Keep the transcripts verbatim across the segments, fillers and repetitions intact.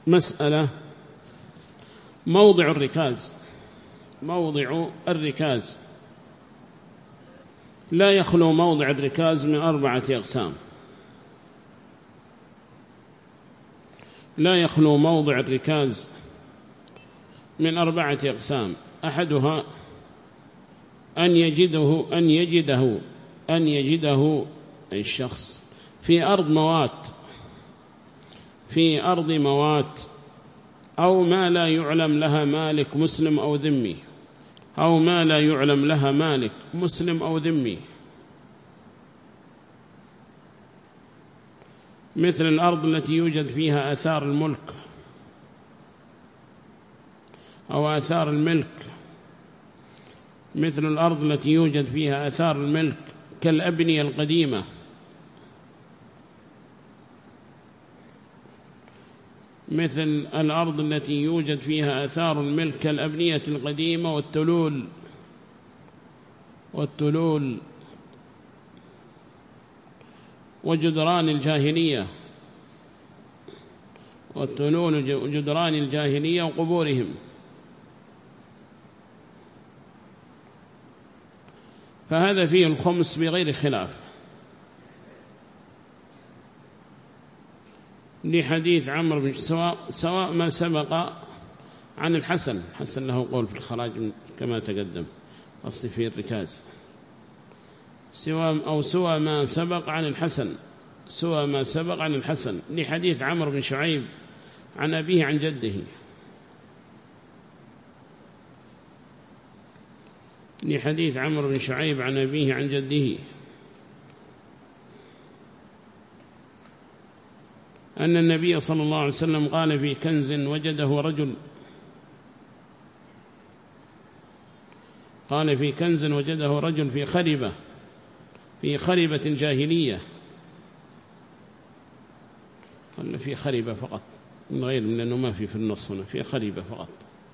مسألة: موضع الركاز موضع الركاز لا يخلو موضع الركاز من أربعة أقسام لا يخلو موضع الركاز من أربعة أقسام أحدها أن يجده أن يجده أن يجده الشخص في أرض موات في أرض موات أو ما لا يعلم لها مالك مسلم أو ذمي أو ما لا يعلم لها مالك مسلم أو ذمي، مثل الأرض التي يوجد فيها آثار الملك أو آثار الملك مثل الأرض التي يوجد فيها آثار الملك كالأبنية القديمة، مثل الأرض التي يوجد فيها آثار الملك كالأبنية القديمة والتلول والتلول وجدران الجاهلية والتلول وجدران الجاهلية وقبورهم. فهذا فيه الخمس بغير خلاف، لحديث عمرو بن سواء سواء ما سبق عن الحسن حسن له قول في الخراج كما تقدم قصدي في الركاز سواء أو سوى ما سبق عن الحسن سوى ما سبق عن الحسن لحديث عمرو بن شعيب عن أبيه عن جده لحديث عمرو بن شعيب عن أبيه عن جده أن النبي صلى الله عليه وسلم قال في كنز وجده رجل قال في كنز وجده رجل في خربة في خربة جاهلية قال في خربة فقط من غير من لأنه ما في في النص هنا في خربة فقط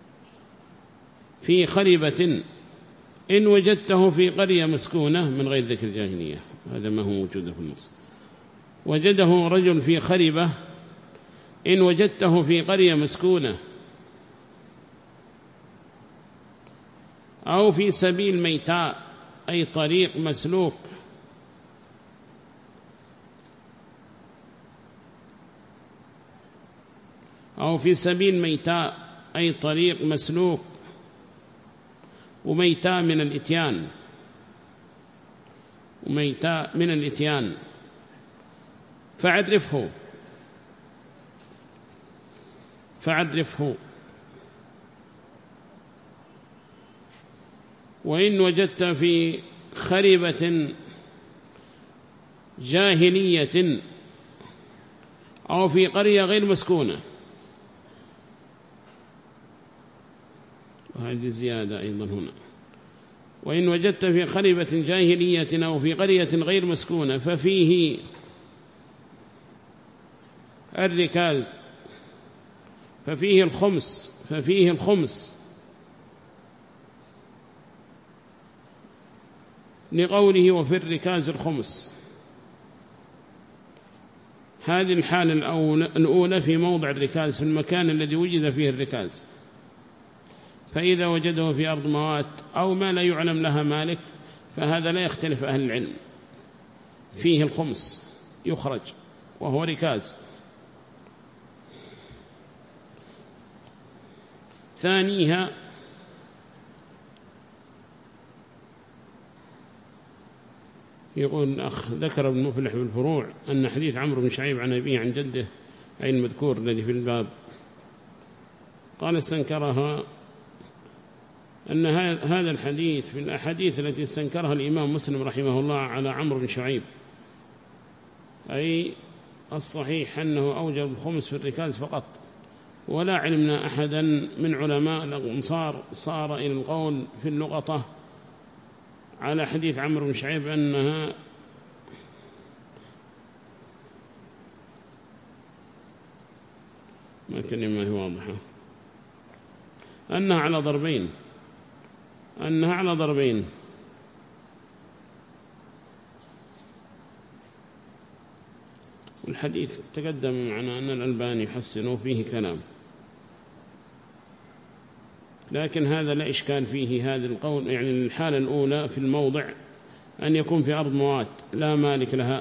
في خربة إن وجدته في قرية مسكونة من غير ذكر جاهلية هذا ما هو موجود في النص وجده رجل في خربة إن وجدته في قرية مسكونة أو في سبيل ميتاء أي طريق مسلوك أو في سبيل ميتاء أي طريق مسلوك وميتاء من الإتيان وميتاء من الإتيان فعرفه فعرفه وإن وجدت في خربة جاهلية أو في قرية غير مسكونة وهذه زيادة أيضا هنا وإن وجدت في خربة جاهلية أو في قرية غير مسكونة ففيه الركاز ففيه الخمس ففيه الخمس لقوله وفي الركاز الخمس. هذه الحالة الأولى في موضع الركاز في المكان الذي وجد فيه الركاز، فإذا وجده في أرض موات أو ما لا يعلم لها مالك فهذا لا يختلف أهل العلم فيه الخمس يخرج وهو ركاز. ثانيها يقول الأخ ذكر ابن مفلح بالفروع أن حديث عمرو بن شعيب عن أبيه عن جده أي المذكور الذي في الباب قال استنكرها أن هذا الحديث في الأحاديث التي استنكرها الإمام مسلم رحمه الله على عمرو بن شعيب، أي الصحيح أنه أوجب الخمس في الركاز فقط، ولا علمنا أحدا من علماء الأنصار صار إلى القول في اللقطة على حديث عمرو بن شعيب أنها ما كلمة هي واضحة أنها على ضربين أنها على ضربين والحديث تقدم معنا أن الألباني يحسن فيه كلام، لكن هذا لا إشكال فيه. هذا القول يعني الحالة الأولى في الموضع أن يكون في أرض موات لا مالك لها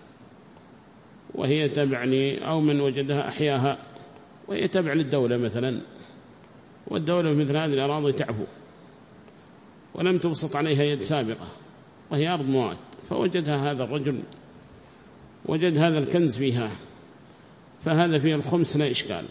وهي تبع لي، أو من وجدها أحياها وهي تبع للدولة مثلا، والدولة مثل هذه الأراضي تعفو ولم تبسط عليها يد سابقة وهي أرض موات، فوجدها هذا الرجل وجد هذا الكنز فيها، فهذا فيه الخمس لا إشكال.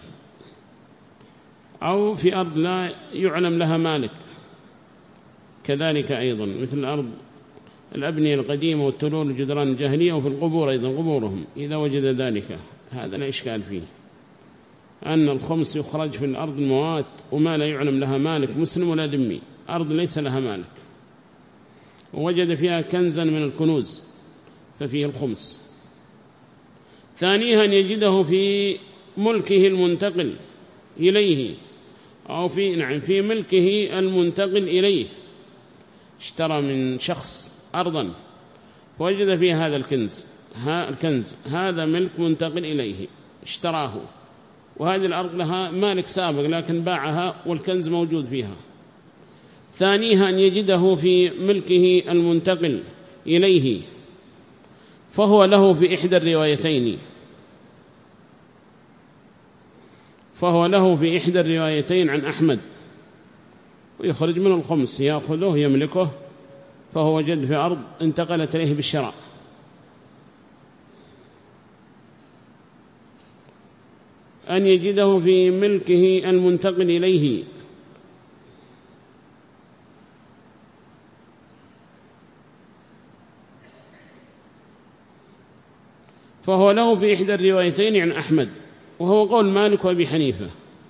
أو في أرض لا يعلم لها مالك كذلك أيضا، مثل الأرض الأبنية القديمة والتلول والجدران الجاهلية، وفي القبور أيضا قبورهم إذا وجد ذلك، هذا لا إشكال فيه. أن الخمس يخرج في الأرض الموات وما لا يعلم لها مالك مسلم ولا ذمي، أرض ليس لها مالك ووجد فيها كنزا من الكنوز ففيه الخمس. ثانيها أن يجده في ملكه المنتقل إليه، أو في نعم في ملكه المنتقل إليه، اشترى من شخص أرضا ووجد فيها هذا الكنز، ها الكنز هذا ملك منتقل إليه اشتراه، وهذه الأرض لها مالك سابق لكن باعها والكنز موجود فيها. ثانيها أن يجده في ملكه المنتقل إليه، فهو له في إحدى الروايتين فهو له في إحدى الروايتين عن أحمد، ويخرج من الخمس يأخذه يملكه، فهو وجد في أرض انتقلت إليه بالشراء. أن يجده في ملكه المنتقل إليه، فهو له في إحدى الروايتين عن أحمد، وهو قول مالك وأبي حنيفة.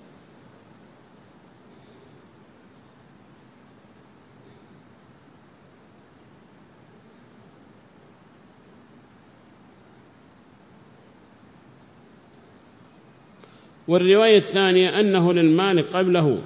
والرواية الثانية أنه للمالك قبله،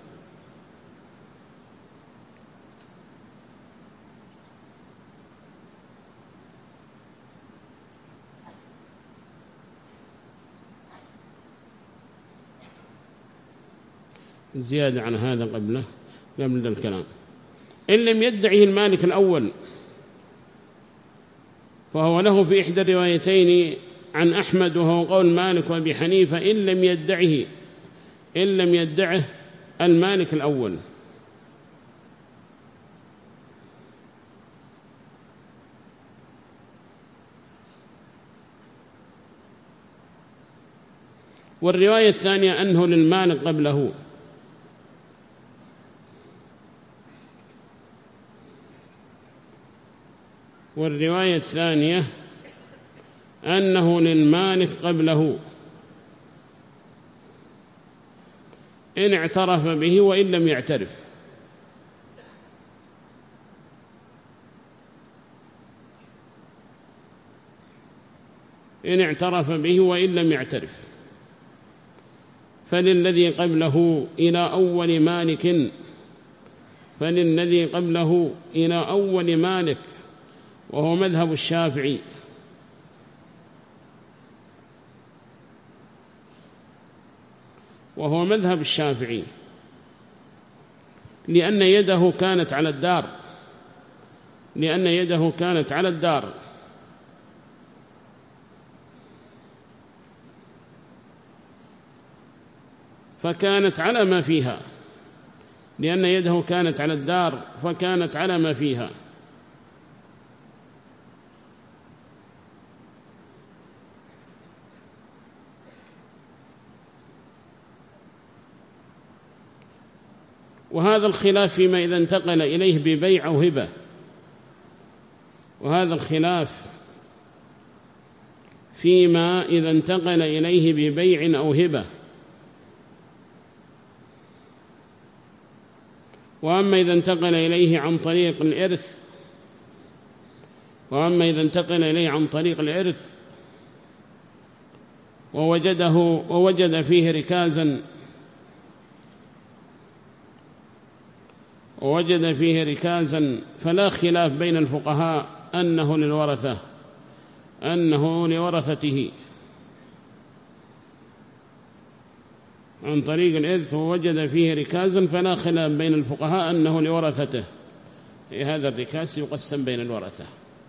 زيادة عن هذا قبله قبل الكلام. إن لم يدعه المالك الأول فهو له في إحدى الروايتين عن أحمد، وهو قول مالك وأبي حنيفة إن لم يدعه إن لم يدعه المالك الأول. والرواية الثانية أنه للمالك قبله، والرواية الثانية أنه للمالك قبله إن اعترف به وإن لم يعترف. إن اعترف به وإن لم يعترف، فللذي قبله إلى أول مالك فللذي قبله إلى أول مالك، وهو مذهب الشافعي. وهو مذهب الشافعي لأن يده كانت على الدار لأن يده كانت على الدار فكانت على ما فيها لأن يده كانت على الدار فكانت على ما فيها. وهذا الخلاف فيما إذا انتقل إليه ببيع أو هبة وهذا الخلاف فيما إذا انتقل إليه ببيع أو هبة. وأما إذا انتقل إليه عن طريق الإرث وأما إذا انتقل إليه عن طريق الإرث ووجده ووجد فيه ركازا ووجد فيه ركازا فلا خلاف بين الفقهاء أنه للورثة أنه لورثته عن طريق الإرث ووجد فيه ركازا فلا خلاف بين الفقهاء أنه لورثته، هذا الركاز يقسم بين الورثة،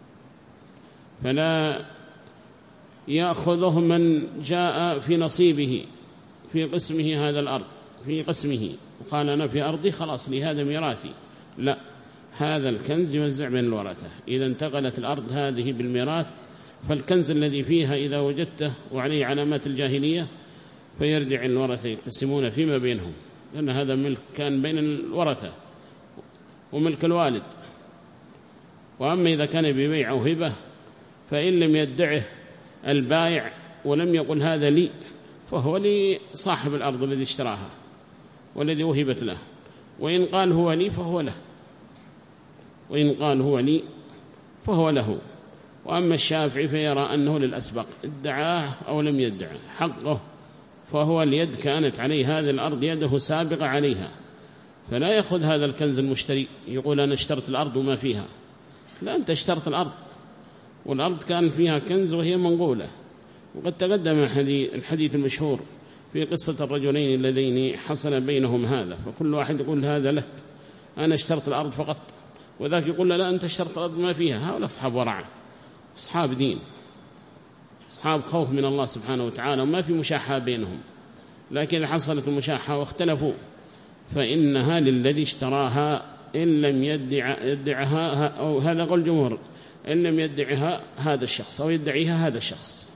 فلا يأخذه من جاء في نصيبه في قسمه هذا الأرض في قسمه وقال أنا في أرضي خلاص لي هذا ميراثي، لا، هذا الكنز يوزع بين الورثة. إذا انتقلت الأرض هذه بالميراث فالكنز الذي فيها إذا وجدته وعليه علامات الجاهلية فيرجع الورثة يقسمون فيما بينهم، لأن هذا ملك كان بين الورثة وملك الوالد. وأما إذا كان ببيع أو هبة فإن لم يدعه البائع ولم يقل هذا لي فهو لصاحب الأرض الذي اشتراها والذي وهبت له، وإن قال هو لي فهو له، وإن قال هو لي فهو له. وأما الشافعي فيرى أنه للأسبق، ادعاه أو لم يدعه حقه، فهو اليد كانت عليه هذه الأرض يده سابقة عليها، فلا يأخذ هذا الكنز المشتري يقول أنا اشترت الأرض وما فيها، لا، أنت اشترت الأرض والأرض كان فيها كنز وهي منقولة. وقد تقدم الحديث المشهور في قصة الرجلين اللذين حصل بينهم هذا، فكل واحد يقول هذا لك أنا اشترت الأرض فقط، وذاك يقول لا أنت اشترت الأرض ما فيها. هؤلاء أصحاب ورع، أصحاب دين، أصحاب خوف من الله سبحانه وتعالى، وما في مشاحة بينهم. لكن إذا حصلت المشاحة واختلفوا فإنها للذي اشتراها إن لم يدع يدعها، أو هذا قول الجمهور، إن لم يدعها هذا الشخص أو يدعيها هذا الشخص.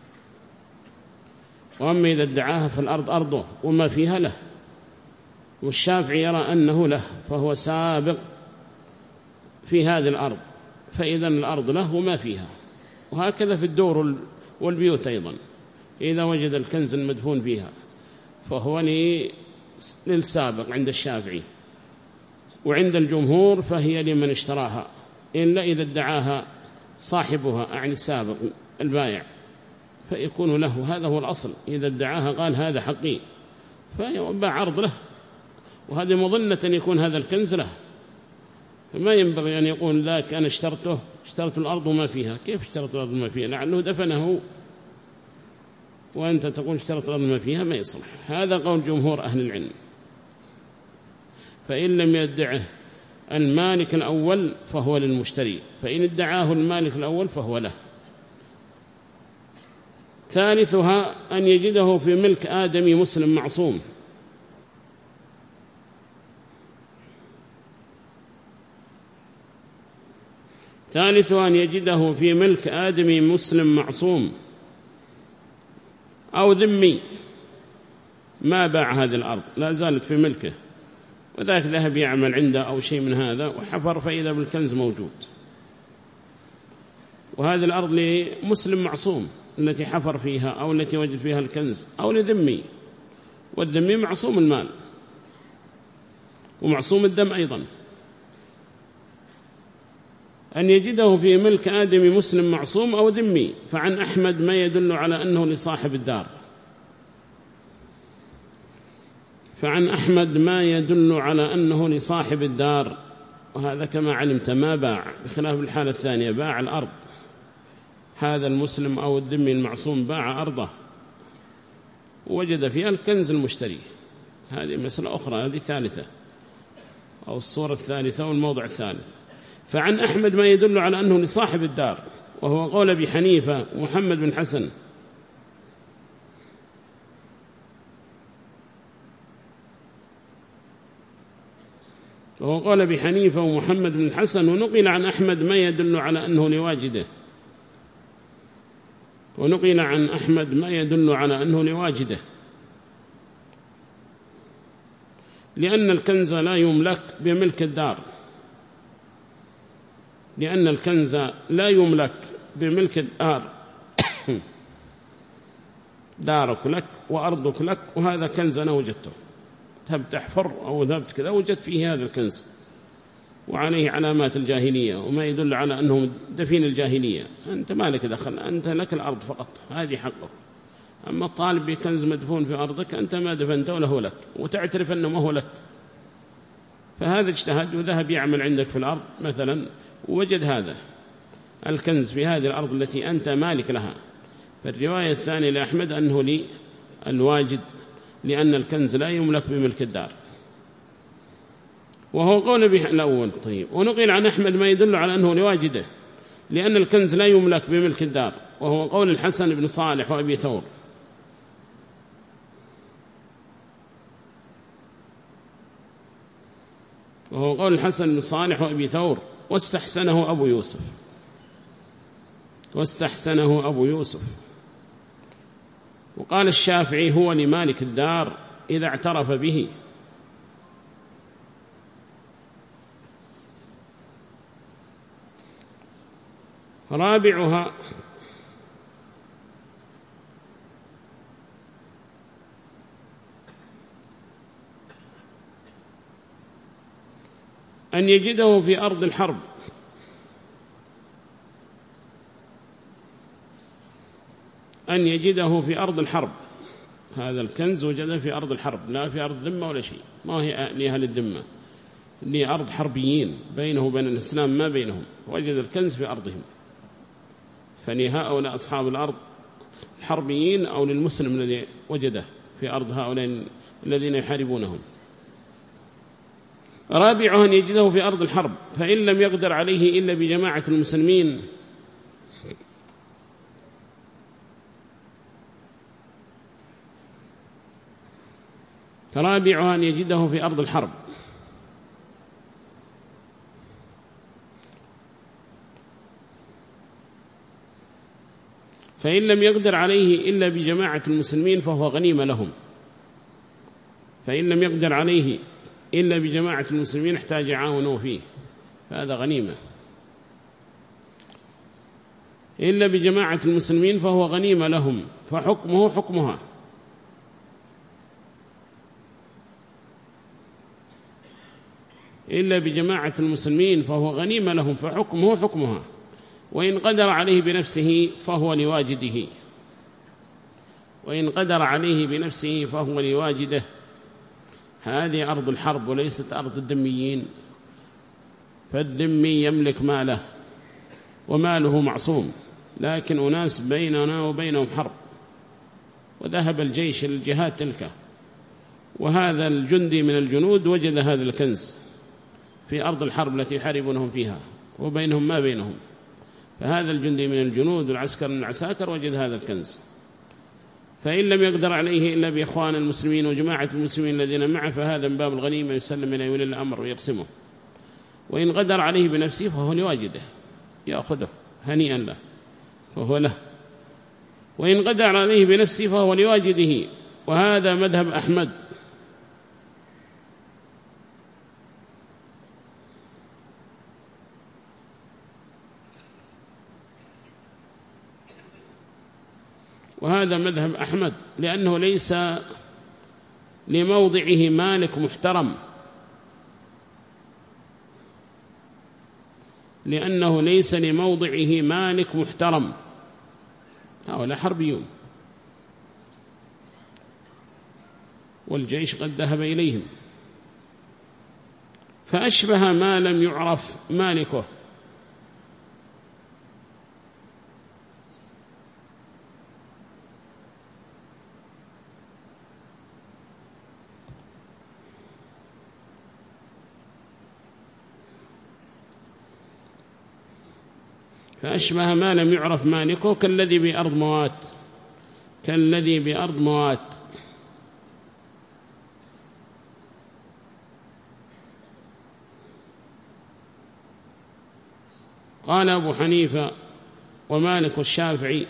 وأما إذا ادعاها فالأرض أرضه وما فيها له، والشافعي يرى أنه له فهو سابق في هذه الأرض، فإذا الأرض له وما فيها. وهكذا في الدور والبيوت أيضا، إذا وجد الكنز المدفون فيها فهو للسابق عند الشافعي، وعند الجمهور فهي لمن اشتراها إلا إذا ادعاها صاحبها أعني السابق البائع فيكون له، هذا هو الأصل. إذا ادعاها قال هذا حقي فيباع عرض له، وهذه مظنة أن يكون هذا الكنز له، فما ينبغي أن يقول ذاك أنا اشترته اشترت الأرض وما فيها. كيف اشترت الأرض وما فيها؟ لعله دفنه وأنت تقول اشترت الأرض وما فيها، ما يصلح. هذا قول جمهور أهل العلم. فإن لم يدعه المالك الأول فهو للمشتري، فإن ادعاه المالك الأول فهو له. ثالثها أن يجده في ملك آدمي مسلم معصوم. ثالثها أن يجده في ملك آدمي مسلم معصوم أو ذمي ما باع هذه الأرض، لا زالت في ملكه، وذاك ذهب يعمل عنده أو شيء من هذا وحفر فإذا بالكنز موجود، وهذه الأرض لمسلم معصوم التي حفر فيها أو التي وجد فيها الكنز، أو لذمي، والذمي معصوم المال ومعصوم الدم أيضا. أن يجده في ملك آدمي مسلم معصوم أو ذمي، فعن أحمد ما يدل على أنه لصاحب الدار، فعن أحمد ما يدل على أنه لصاحب الدار، وهذا كما علمت ما باع، بخلاف الحالة الثانية باع الأرض. هذا المسلم أو الذمي المعصوم باع أرضه ووجد فيها الكنز المشتري، هذه مسألة أخرى، هذه ثالثة أو الصورة الثالثة والموضع الثالث. فعن أحمد ما يدل على أنه لصاحب الدار، وهو قول أبي حنيفة ومحمد بن حسن. وهو قول أبي حنيفة ومحمد بن حسن، ونقل عن أحمد ما يدل على أنه لواجده، ونقل عن أحمد ما يدل على أنه لواجده، لأن الكنز لا يملك بملك الدار، لأن الكنز لا يملك بملك الدار دارك لك وأرضك لك، وهذا كنز أنا وجدته، ذهبت أحفر أو ذهبت كذا وجدت فيه هذا الكنز وعليه علامات الجاهلية وما يدل على أنه دفين الجاهلية، أنت ما لك دخل، أنت لك الأرض فقط، هذه حقك. أما الطالب بكنز مدفون في أرضك أنت ما دفنته وله لك، وتعترف أنه ما هو لك. فهذا اجتهد وذهب يعمل عندك في الأرض مثلا ووجد هذا الكنز في هذه الأرض التي أنت مالك لها. فالرواية الثانية لأحمد أنه لي الواجد لأن الكنز لا يملك بملك الدار، وهو قول به الأول. طيب، ونقل عن أحمد ما يدل على أنه لواجده، لأن الكنز لا يملك بملك الدار، وهو قول الحسن بن صالح وأبي ثور. وهو قول الحسن بن صالح وأبي ثور، واستحسنه أبو يوسف واستحسنه أبو يوسف وقال الشافعي هو لمالك الدار إذا اعترف به. رابعها أن يجده في أرض الحرب، أن يجده في أرض الحرب. هذا الكنز وجده في أرض الحرب، لا في أرض ذمة ولا شيء، ما هي لأهل الذمة، لأرض حربيين بينه وبين الإسلام ما بينهم، وجد الكنز في أرضهم، فلهؤلاء أصحاب الأرض الحربيين أو للمسلم الذي وجده في أرض هؤلاء الذين يحاربونهم. رابعها أن يجده في أرض الحرب، فإن لم يقدر عليه إلا بجماعة المسلمين رابعها أن يجده في أرض الحرب، فإن لم يقدر عليه إلا بجماعة المسلمين فهو غنيمة لهم. فإن لم يقدر عليه إلا بجماعة المسلمين احتاج يعاونوا فيه، فهذا غنيمة. إلا بجماعة المسلمين فهو غنيمة لهم، فحكمه حكمها. إلا بجماعة المسلمين فهو غنيمة لهم، فحكمه حكمها. وإن قدر عليه بنفسه فهو لواجده، وإن قدر عليه بنفسه فهو لواجده. هذه أرض الحرب وليست أرض الذميين، فالذمي يملك ماله وماله معصوم، لكن أناس بيننا وبينهم حرب، وذهب الجيش للجهاد تلك، وهذا الجندي من الجنود وجد هذا الكنز في أرض الحرب التي يحاربونهم فيها وبينهم ما بينهم، فهذا الجندي من الجنود والعسكر من العساكر وجد هذا الكنز، فإن لم يقدر عليه إلا بإخوان المسلمين وجماعة المسلمين الذين معه فهذا من باب الغنيمة يسلم إلى ولي الأمر ويقسمه. وإن قدر عليه بنفسه فهو لواجده يأخذه هنيئا له فهو له، وإن قدر عليه بنفسه فهو لواجده، وهذا مذهب أحمد. وهذا مذهب أحمد لأنه ليس لموضعه مالك محترم، لأنه ليس لموضعه مالك محترم، هؤلاء حربيون والجيش قد ذهب إليهم، فأشبه ما لم يعرف مالكه. فأشبه ما لم يعرف مالكه كالذي بأرض موات، كالذي بأرض موات. قال أبو حنيفة ومالك والشافعي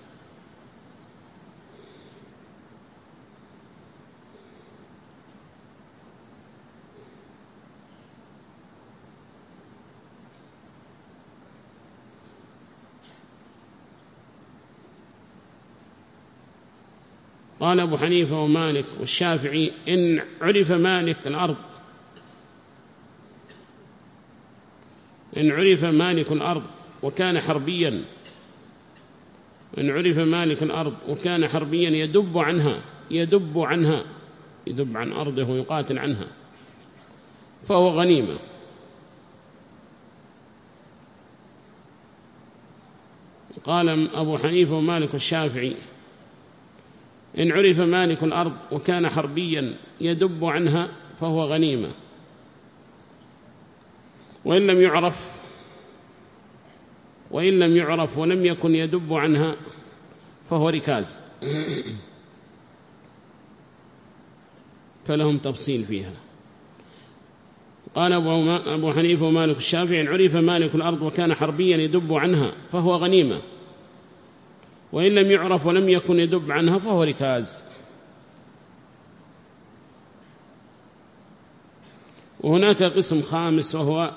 قال أبو حنيفة ومالك والشافعي إن عرف مالك الأرض إن عرف مالك الأرض وكان حربيا إن عرف مالك الأرض وكان حربيا يدب عنها يدب عنها يدب عن أرضه ويقاتل عنها فهو غنيمة. قال أبو حنيفة ومالك والشافعي إن عرف مالك الأرض وكان حربيا يدب عنها فهو غنيمة، وإن لم يعرف وإن لم يعرف ولم يكن يدب عنها فهو ركاز. فلهم تفصيل فيها. قال أبو حنيفة ومالك الشافعي: إن عرف مالك الأرض وكان حربيا يدب عنها فهو غنيمة، وإن لم يعرف ولم يكن يدب عنها فهو ركاز. وهناك قسم خامس وهو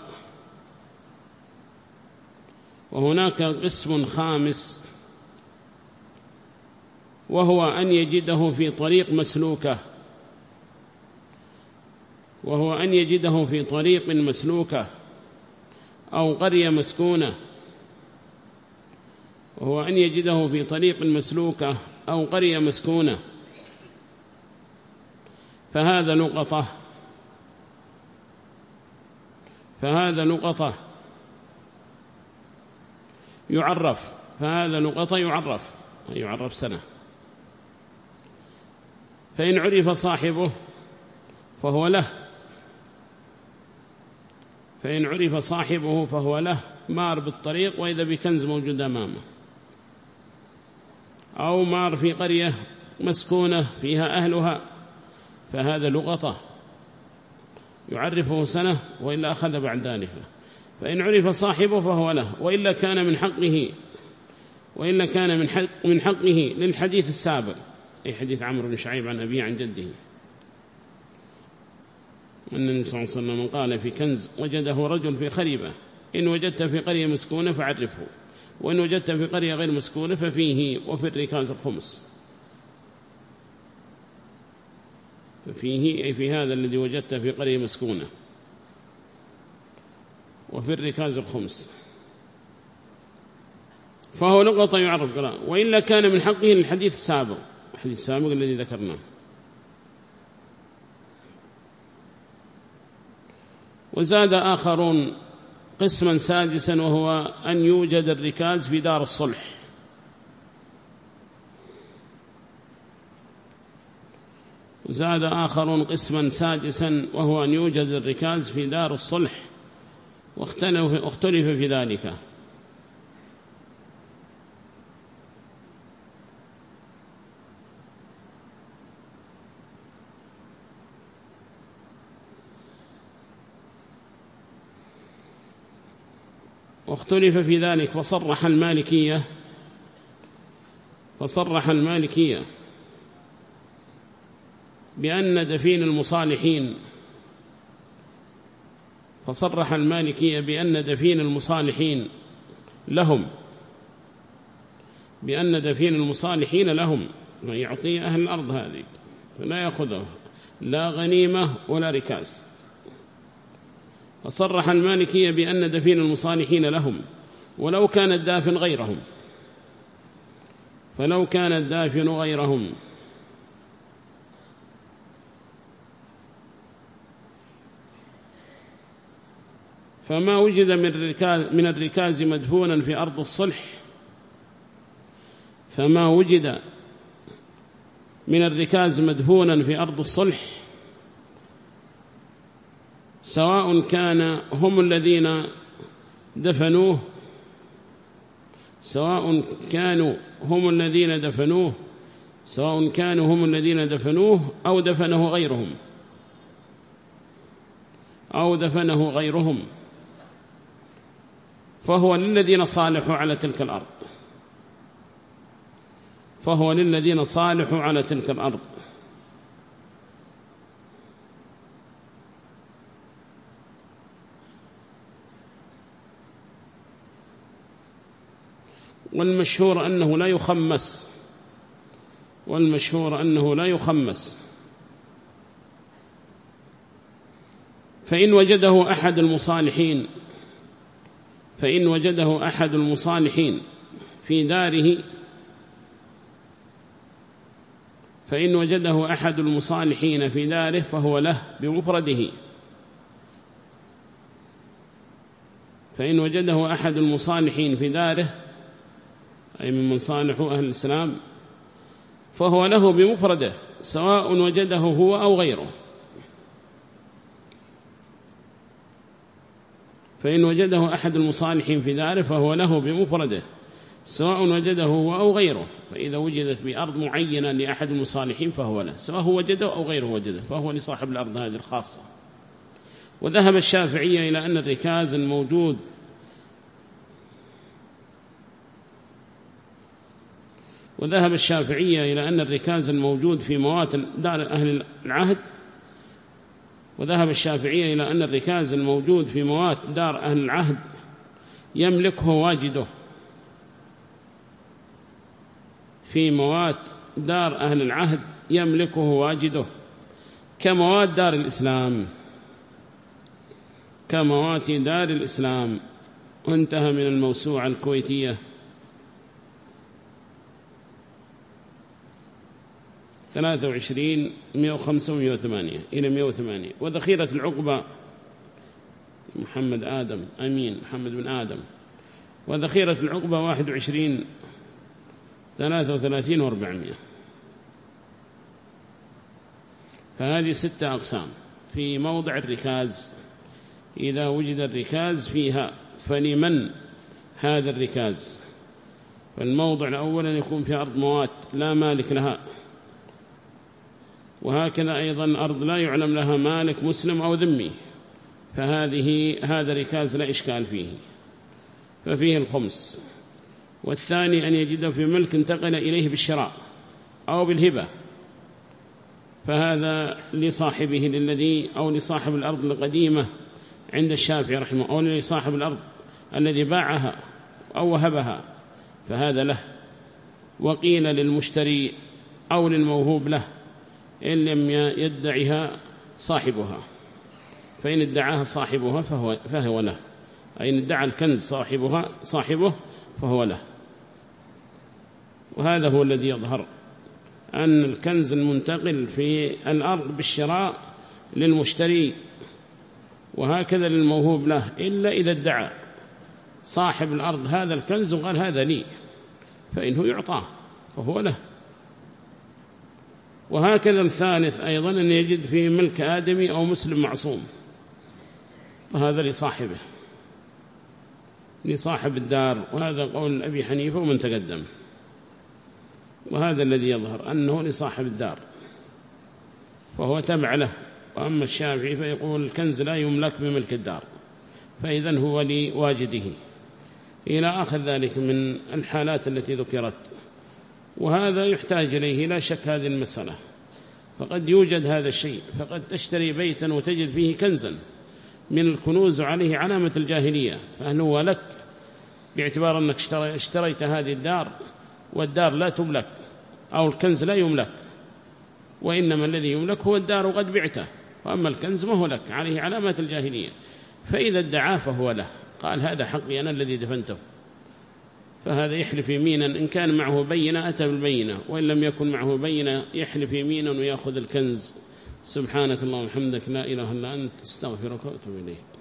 وهناك قسم خامس وهو أن يجده في طريق مسلوكة وهو أن يجده في طريق مسلوكة أو قرية مسكونة وهو أن يجده في طريق مسلوكة أو قرية مسكونة فهذا لقطة فهذا لقطة يعرف فهذا لقطة يعرف يعرف سنة. فإن عرف صاحبه فهو له فإن عرف صاحبه فهو له مار بالطريق وإذا بكنز موجود أمامه، أو مار في قرية مسكونة فيها أهلها، فهذا لقطة يعرفه سنة وإلا أخذ بعد ذلك. فإن عرف صاحبه فهو له، وإلا كان من حقه وإلا كان من حق من حقه للحديث السابق، أي حديث عمرو بن شعيب عن أبيه عن جده، أن النبي صلى الله عليه وسلم قال في كنز وجده رجل في خريبة: إن وجدت في قرية مسكونة فعرفه، وإن وجدت في قرية غير مسكونة ففيه وفي الركاز الخمس. ففيه أي في هذا الذي وجدت في قرية مسكونة وفي الركاز الخمس، فهو لقطة يعرف قراء. وإلا كان من حقه الحديث السابق الحديث السابق الذي ذكرناه. وزاد آخرون قسما سادسا وهو أن يوجد الركاز في دار الصلح. وزاد آخرون قسما سادسا وهو أن يوجد الركاز في دار الصلح، واختلف, واختلف في ذلك. واختلف في ذلك فصرح المالكية فصرح المالكية بأن دفين المصالحين فصرح المالكية بأن دفين المصالحين لهم بأن دفين المصالحين لهم يعطي أهل الأرض هذه، فلا يأخذه لا غنيمة ولا ركاز. فصرح المالكية بأن دفين المصالحين لهم، ولو كان الدافن غيرهم فلو كان الدافن غيرهم فما وجد من الركاز, من الركاز مدفونا في أرض الصلح فما وجد من الركاز مدفونا في أرض الصلح سواء كان هم الذين دفنوه سواء كانوا هم الذين دفنوه سواء كانوا هم الذين دفنوه أو دفنه غيرهم أو دفنه غيرهم فهو للذين صالحوا على تلك الأرض فهو للذين صالحوا على تلك الأرض. والمشهور أنه لا يخمس والمشهور أنه لا يخمس فإن وجده أحد المصالحين فإن وجده أحد المصالحين في داره فإن وجده أحد المصالحين في داره فهو له بمفرده فإن وجده أحد المصالحين في داره أي ممن صالحوا أهل الإسلام فهو له بمفرده سواء وجده هو أو غيره. فإن وجده أحد المصالحين في داره فهو له بمفرده سواء وجده هو أو غيره. فإذا وجدت بأرض معينة لأحد المصالحين فهو له سواء هو وجده أو غيره وجده، فهو لصاحب الأرض هذه الخاصة. وذهب الشافعية إلى أن الركاز الموجود وذهب الشافعية إلى أن الركاز الموجود في موات دار أهل العهد وذهب الشافعية إلى أن الركاز الموجود في موات دار أهل العهد يملكه واجده في موات دار أهل العهد يملكه واجده كموات دار الإسلام كموات دار الإسلام. وانتهى من الموسوعة الكويتية ثلاثة وعشرين مئة وخمسة ومئة وثمانية إلى مئة وثمانية. وذخيرة العقبة محمد آدم أمين محمد بن آدم. وذخيرة العقبة واحد وعشرين ثلاثة وثلاثين وأربعمائة. فهذه ستة أقسام في موضع الركاز. إذا وجد الركاز فيها فلمن هذا الركاز؟ فالموضع الأول أن يكون في أرض موات لا مالك لها، وهكذا أيضا أرض لا يعلم لها مالك مسلم أو ذمي، فهذه هذا ركاز لا إشكال فيه، ففيه الخمس. والثاني أن يجده في ملك انتقل إليه بالشراء أو بالهبة، فهذا لصاحبه للذي أو لصاحب الأرض القديمة عند الشافعي رحمه، أو لصاحب الأرض الذي باعها أو وهبها فهذا له. وقيل للمشتري أو للموهوب له إن لم يدعها صاحبها، فإن ادعاها صاحبها فهو, فهو له، أي إن ادعى الكنز صاحبها صاحبه فهو له. وهذا هو الذي يظهر أن الكنز المنتقل في الأرض بالشراء للمشتري، وهكذا للموهوب له، إلا إذا ادعى صاحب الأرض هذا الكنز وقال هذا لي فإنه يعطاه فهو له. وهكذا الثالث أيضا أن يجد في ملك آدمي أو مسلم معصوم، فهذا لصاحبه لصاحب الدار، وهذا قول أبي حنيفة ومن تقدم، وهذا الذي يظهر أنه لصاحب الدار فهو تبع له. وأما الشافعي فيقول الكنز لا يملك بملك الدار، فإذن هو لواجده، إلى آخر ذلك من الحالات التي ذكرت. وهذا يحتاج إليه لا شك هذه المسألة، فقد يوجد هذا الشيء، فقد تشتري بيتا وتجد فيه كنزا من الكنوز وعليه علامة الجاهلية، فهل هو لك باعتبار أنك اشتريت هذه الدار والدار لا تملك أو الكنز لا يملك، وإنما الذي يملك هو الدار وقد بعته، وأما الكنز ما هو لك عليه علامات الجاهلية، فإذا ادعاه فهو له، قال هذا حقي أنا الذي دفنته، فهذا يحلف يمينا إن كان معه بينة أتى بالبينة، وإن لم يكن معه بينة يحلف يمينا ويأخذ الكنز. سبحانك اللهم وبحمدك لا إله إلا أنت استغفرك وأتوب إليك.